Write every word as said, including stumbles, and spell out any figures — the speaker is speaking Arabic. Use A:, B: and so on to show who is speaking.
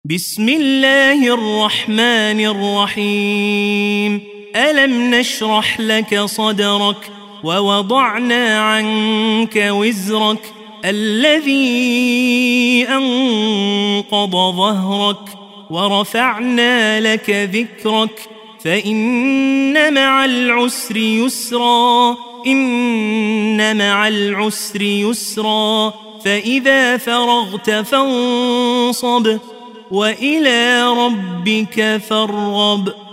A: بسم الله الرحمن الرحيم. ألم نشرح لك صدرك ووضعنا عنك وزرك الذي أنقض ظهرك ورفعنا لك ذكرك فإن مع العسر يسرا إن مع العسر يسرا فإذا فرغت فانصب وإلى ربك فارغب.